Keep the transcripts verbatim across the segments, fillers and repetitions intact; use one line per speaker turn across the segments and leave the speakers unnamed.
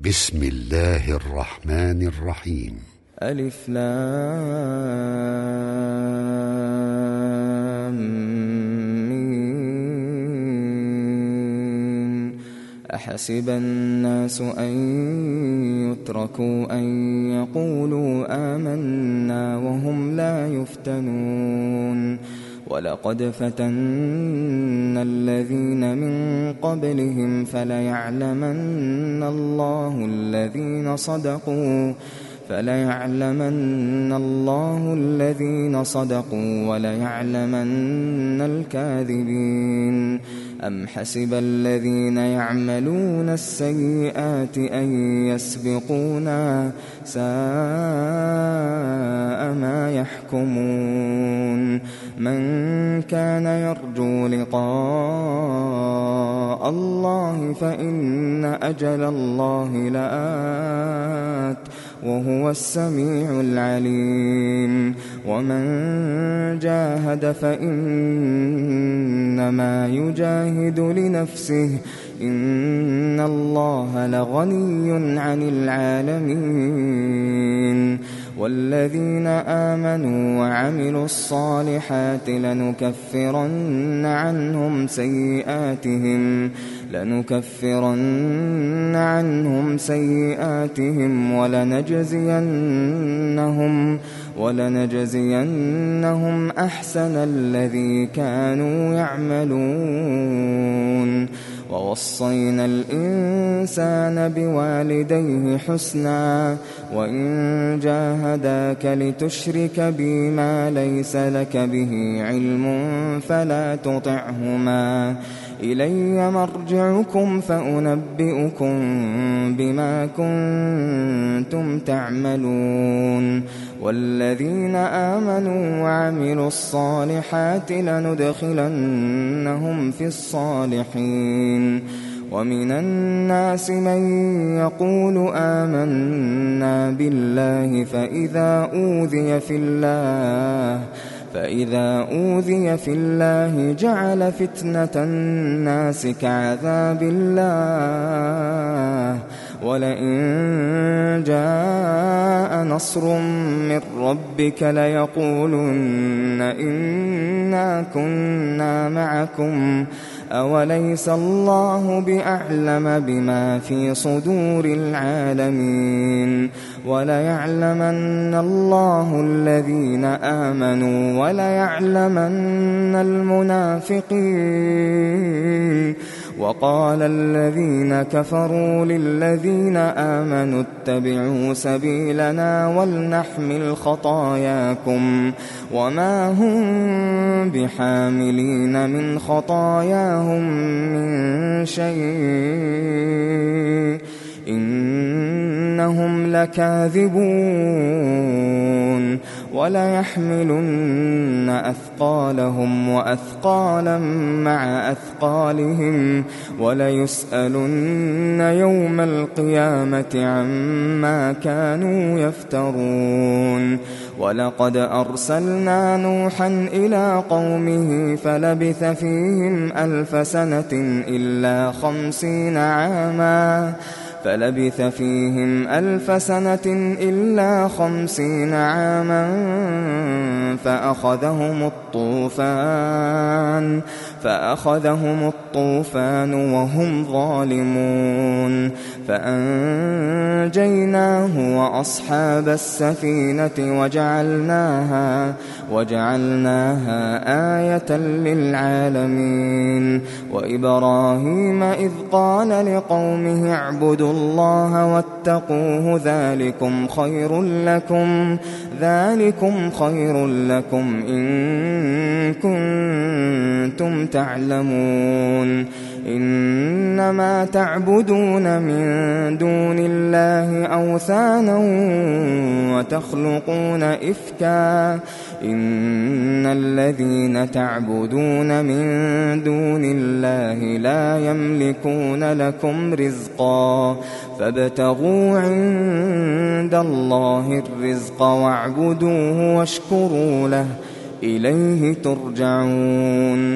بسم الله الرحمن الرحيم.
ألف لام ميم. أحسب الناس أن يتركوا أن يقولوا آمنا وهم لا يفتنون ولقد فتنا الذين من قبلهم فليعلمن الله الذين صدقوا فليعلمن الله الذين صدقوا وليعلمن الكاذبين. أم حسب الذين يعملون السيئات أن يسبقونا ساء ما يحكمون. من كان يرجو لقاء الله فإن أجل الله لآت وهو السميع العليم. ومن جاهد فإنما يجاهد لنفسه إن الله لغني عن العالمين. والذين آمنوا وعملوا الصالحات لنكفرن عنهم سيئاتهم لنكفرن عنهم سيئاتهم ولنجزينهم ولنجزينهم أحسن الذي كانوا يعملون. ووصينا الإنسان بوالديه حسنا وإن جاهداك لتشرك بي ما ليس لك به علم فلا تطعهما إلي مرجعكم فأنبئكم بما كنتم تعملون. والذين آمنوا وعملوا الصالحات لندخلنهم في الصالحين. ومن الناس من يقول آمنا بالله فإذا أوذي في الله فإذا أوذي في الله جعل فتنة الناس كعذاب الله ولئن جاء نصر من ربك ليقولن إنا كنا معكم أوليس الله بأعلم بما في صدور العالمين. وليعلمن الله الذين آمنوا وليعلمن المنافقين. وقال الذين كفروا للذين آمنوا اتبعوا سبيلنا ولنحمل خطاياكم وما هم بحاملين من خطاياهم من شيء إنهم لكاذبون. وليحملن أثقالهم وأثقالا مع أثقالهم وليسألن يوم القيامة عما كانوا يفترون. ولقد أرسلنا نوحا إلى قومه فلبث فيهم ألف سنة إلا خمسين عاما فلبث فيهم ألف سنة إلا خمسين عاما فأخذهم الطوفان فأخذهم الطوفان وهم ظالمون. فأنجيناه وأصحاب السفينة وجعلناها وجعلناها آية للعالمين. وإبراهيم إذ قال لقومه اعبدوا الله واتقوه ذلكم خير لكم ذلكم خير لكم إن كنتم تعلمون. إنما تعبدون من دون الله أوثانا وتخلقون إفكا إن الذين تعبدون من دون الله لا يملكون لكم رزقا فابتغوا عند الله الرزق واعبدوه واشكروا له إليه ترجعون.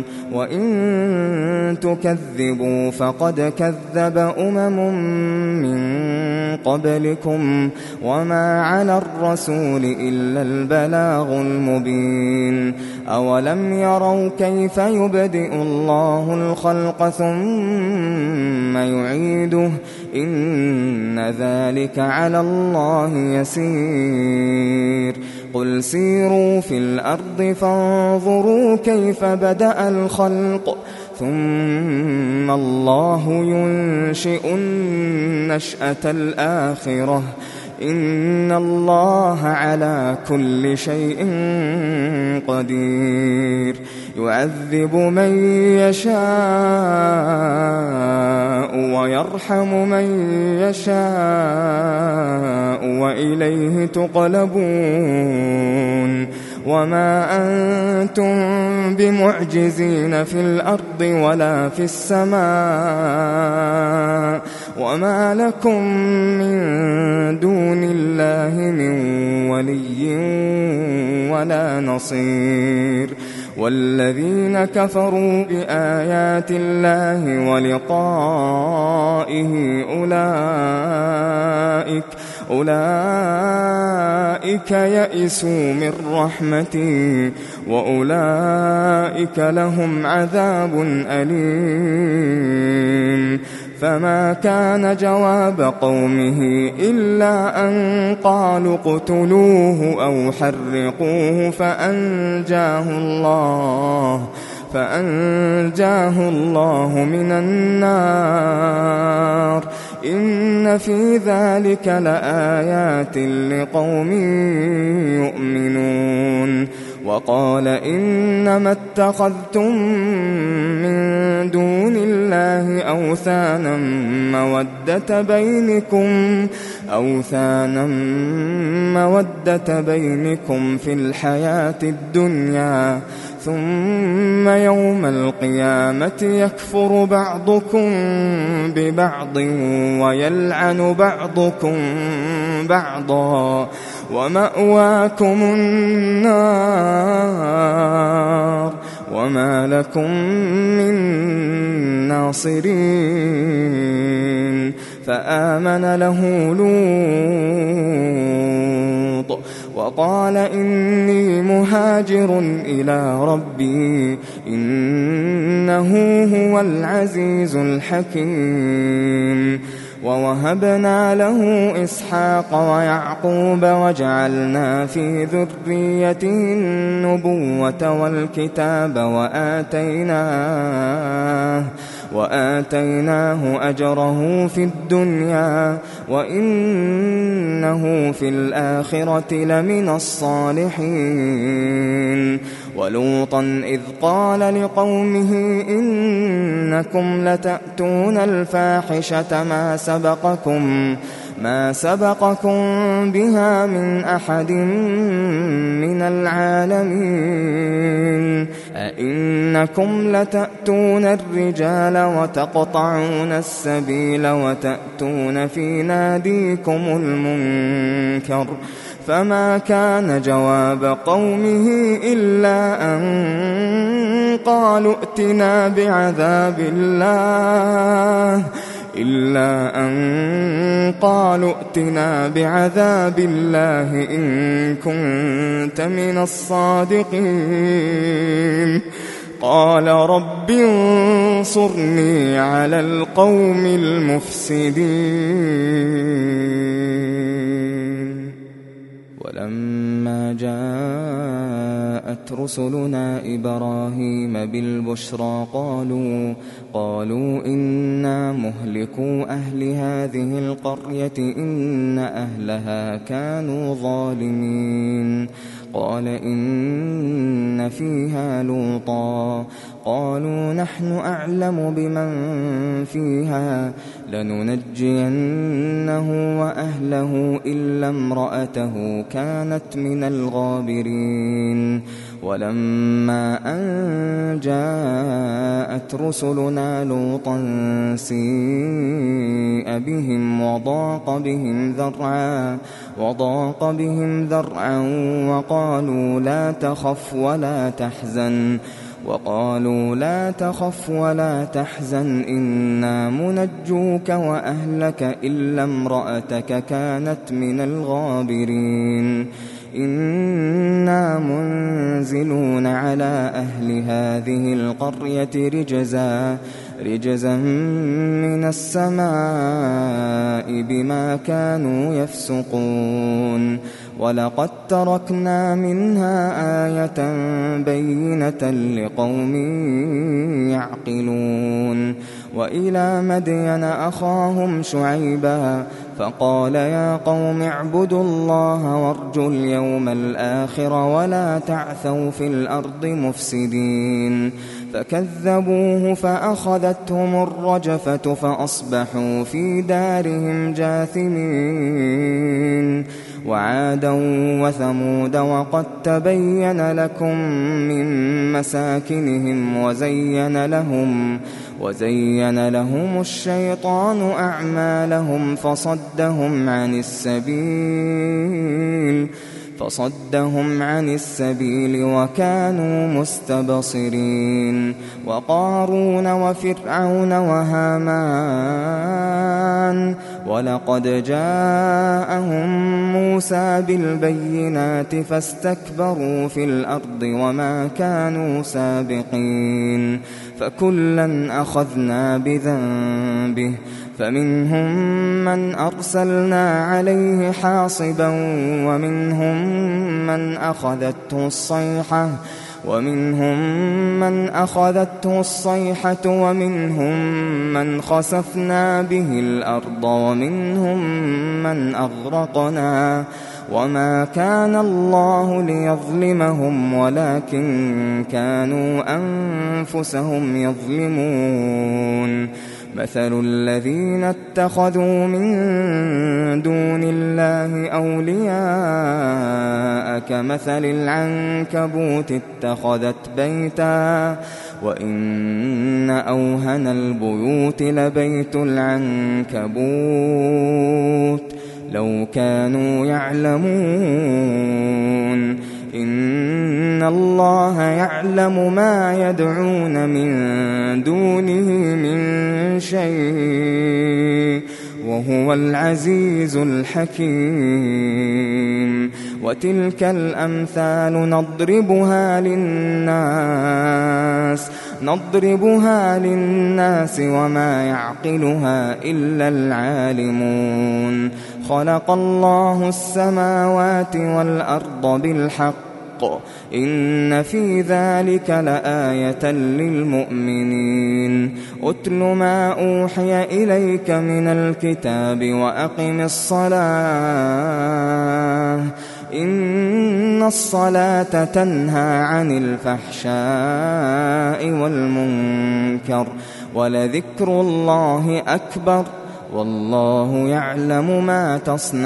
وإن تكذبوا فقد كذب أمم من قبلكم وما على الرسول إلا البلاغ المبين أولم يروا كيف يبدئ الله الخلق ثم يعيده إن ذلك على الله يسير قل سيروا في الأرض فانظروا كيف بدأ الخلق ثم الله ينشئ النشأة الآخرة إن الله على كل شيء قدير يعذب من يشاء ويرحم من يشاء وإليه تقلبون وما أنتم بمعجزين في الأرض ولا في السماء وما لكم من دون الله من ولي ولا نصير والذين كفروا بآيات الله ولقائه أولئك أولئك يئسوا من رحمتي وأولئك لهم عذاب أليم فما كان جواب قومه إلا أن قالوا اقتلوه أو حرقوه فأنجاه الله فأنجاه الله من النار إن في ذلك لآيات لقوم يؤمنون وقال إنما اتخذتم من دون الله أوثانا مودة بينكم أوثانا مودة بينكم في الحياة الدنيا ثم يوم القيامة يكفر بعضكم ببعض ويلعن بعضكم بعضا ومأواكم النار وما لكم من ناصرين فآمن له لوط وقال إني مهاجر إلى ربي إنه هو العزيز الحكيم ووهبنا له إسحاق ويعقوب وجعلنا في ذريته النبوة والكتاب وآتيناه وآتيناه أجره في الدنيا وإنه في الآخرة لمن الصالحين ولوطا إذ قال لقومه إنكم لتأتون الفاحشة ما سبقكم ما سبقكم بها من أحد من العالمين أئنكم لتأتون الرجال وتقطعون السبيل وتأتون في ناديكم المنكر فما كان جواب قومه إلا أن قالوا ائتنا بعذاب الله إلا أن قالوا ائتنا بعذاب الله إن كنت من الصادقين قال رب انصرني على القوم المفسدين ولما جاءت رسلنا إبراهيم بالبشرى قالوا قالوا إنا مهلكو أهل هذه القرية إن أهلها كانوا ظالمين قال إن فيها لوطا قالوا نحن أعلم بمن فيها لننجينه وأهله إلا امرأته كانت من الغابرين ولما أن جاءت رسلنا لوطا سيء بهم وضاق بهم ذرعا وضاق بهم ذرعا وقالوا لا تخف ولا تحزن وقالوا لا تخف ولا تحزن إنا منجوك وأهلك إلا امرأتك كانت من الغابرين إنا منزلون على أهل هذه القرية رجزا رجزا من السماء بما كانوا يفسقون ولقد تركنا منها آية بينة لقوم يعقلون وإلى مدين أخاهم شعيبا فقال يا قوم اعبدوا الله وارجوا اليوم الآخر ولا تعثوا في الأرض مفسدين فكذبوه فأخذتهم الرجفة فأصبحوا في دارهم جاثمين وعادا وثمود وقد تبين لكم من مساكنهم وزين لهم وزين لهم الشيطان أعمالهم فصدهم عن السبيل فصدهم عن السبيل وكانوا مستبصرين وقارون وفرعون وهامان ولقد جاءهم موسى بالبينات فاستكبروا في الأرض وما كانوا سابقين فكلا أخذنا بذنبه فمنهم من أرسلنا عليه حاصبا ومنهم من أخذته الصيحة ومنهم من أخذته الصيحة ومنهم من خسفنا به الأرض ومنهم من أغرقنا وما كان الله ليظلمهم ولكن كانوا أنفسهم يظلمون مثل الذين اتخذوا من دون الله أولياء كمثل العنكبوت اتخذت بيتا وإن أوهن البيوت لبيت العنكبوت لو كانوا يعلمون إن الله يعلم ما يدعون من دونه من شيء وهو العزيز الحكيم وتلك الأمثال نضربها للناس نضربها للناس وما يعقلها إلا العالمون خلق الله السماوات والأرض بالحق إن في ذلك لآية للمؤمنين أتل ما أوحي إليك من الكتاب وأقم الصلاة إن الصلاة تنهى عن الفحشاء والمنكر ولذكر الله أكبر والله يعلم ما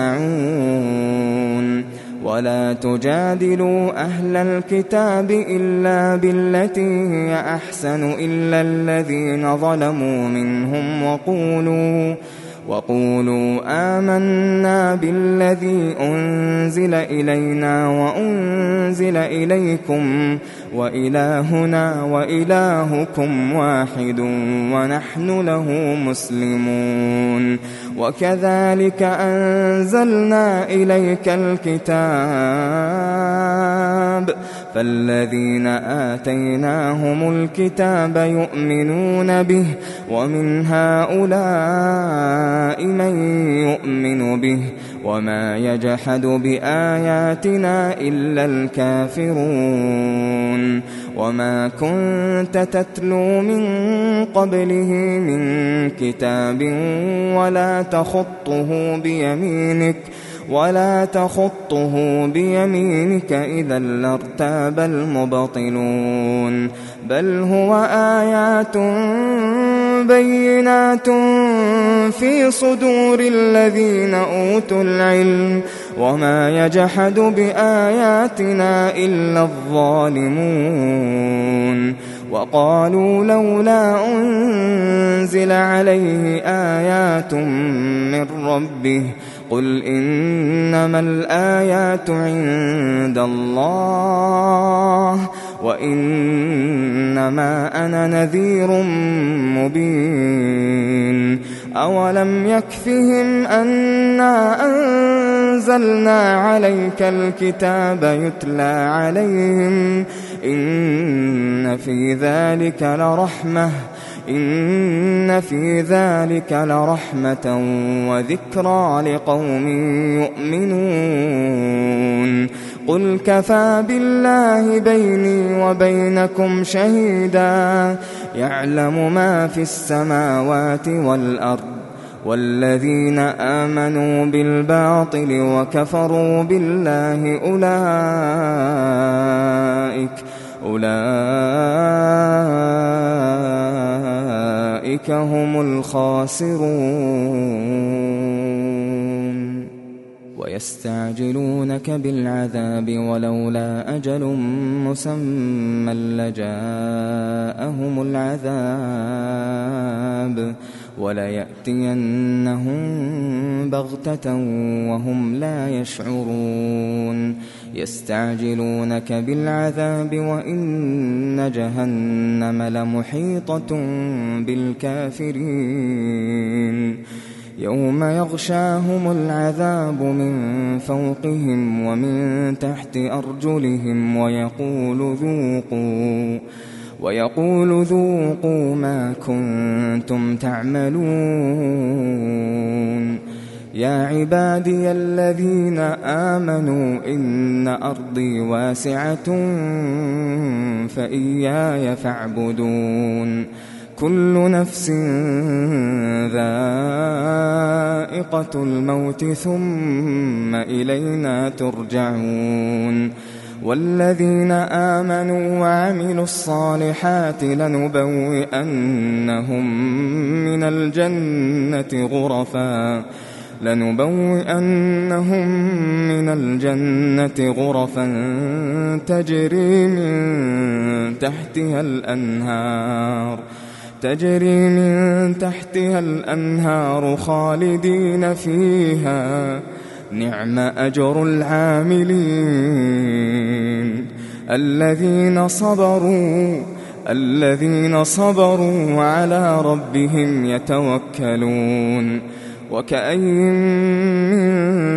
تصنعون ولا تجادلوا أهل الكتاب إلا بالتي هي أحسن إلا الذين ظلموا منهم وقولوا وقولوا آمنا بالذي أنزل إلينا وأنزل إليكم وإلهنا وإلهكم واحد ونحن له مسلمون وكذلك أنزلنا إليك الكتاب فالذين آتيناهم الكتاب يؤمنون به ومن هؤلاء من يؤمن به وما يجحد بآياتنا إلا الكافرون وما كنت تتلو من قبله من كتاب ولا تخطه بيمينك ولا تخطه بيمينك إذا لارتاب المبطلون بل هو آيات بينات في صدور الذين أوتوا العلم وما يجحد بآياتنا إلا الظالمون وقالوا لولا أنزل عليه آيات من ربه قل إنما الآيات عند الله وإنما أنا نذير مبين أولم يكفهم أنا أنزلنا عليك الكتاب يتلى عليهم إن في ذلك لرحمة إن في ذلك لرحمة وذكرى لقوم يؤمنون قل كفى بالله بيني وبينكم شهيدا يعلم ما في السماوات والأرض والذين آمنوا بالباطل وكفروا بالله أولئك أولئك هم الخاسرون ويستعجلونك بالعذاب ولولا أجل مسمى لجاءهم العذاب وليأتينهم بغتة وهم لا يشعرون يستعجلونك بالعذاب وإن جهنم لمحيطة بالكافرين يوم يغشاهم العذاب من فوقهم ومن تحت أرجلهم ويقول ذوقوا ويقول ذوقوا ما كنتم تعملون يا عبادي الذين آمنوا إن أرضي واسعة فإياي فاعبدون كل نفس ذائقة الموت ثم إلينا ترجعون والذين آمنوا وعملوا الصالحات لنبوئنهم من الجنة غرفا لنبوئنهم من الجنة غرفا تجري من تحتها الأنهار تجري من تحتها الأنهار خالدين فيها نعم أجر العاملين الذين صبروا الذين صبروا وعلى ربهم يتوكلون وكأين من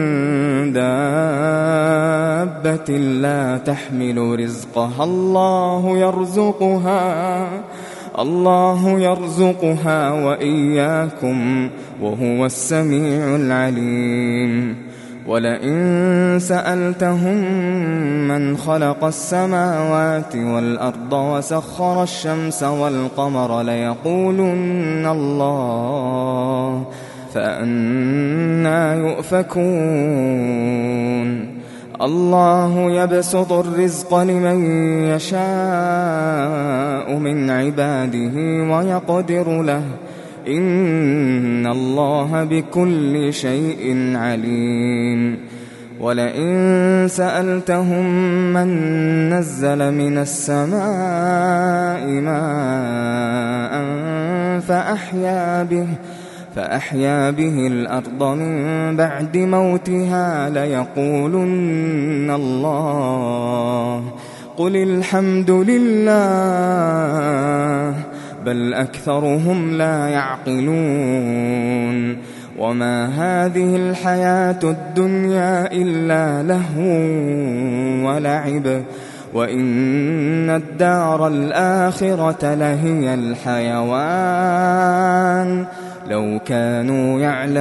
دابة لا تحمل رزقها الله يرزقها الله يرزقها وإياكم وهو السميع العليم ولئن سألتهم من خلق السماوات والأرض وسخر الشمس والقمر ليقولن الله فأنى يؤفكون الله يبسط الرزق لمن يشاء من عباده ويقدر له إن الله بكل شيء عليم ولئن سألتهم من نزل من السماء ماء فأحيا به فأحيا به الأرض من بعد موتها ليقولن الله قل الحمد لله بل أكثرهم لا يعقلون وما هذه الحياة الدنيا إلا لهو ولعب وإن الدار الآخرة لهي الحيوان لو كانوا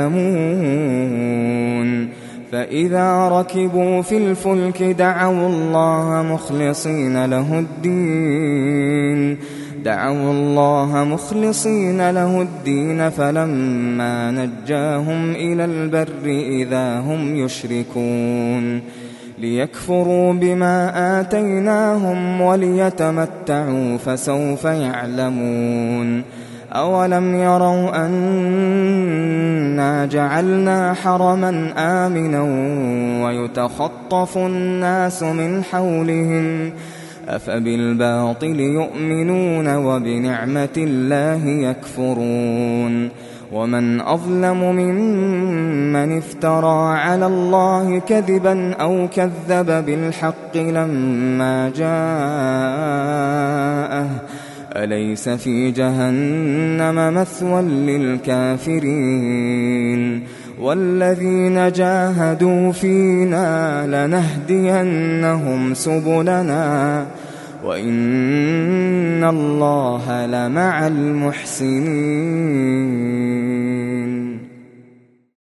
يعلمون فإذا ركبوا في الفلك دعوا الله مخلصين له الدين دعوا الله مخلصين له الدين فلما نجاهم إلى البر إذا هم يشركون ليكفروا بما آتيناهم وليتمتعوا فسوف يعلمون أولم يروا أنا جعلنا حرما آمنا ويتخطف الناس من حولهم أفبالباطل يؤمنون وبنعمة الله يكفرون ومن أظلم ممن افترى على الله كذبا أو كذب بالحق لما جاءه أليس في جهنم مثوى للكافرين والذين جاهدوا فينا لنهدينهم سبلنا وإن الله لمع المحسنين.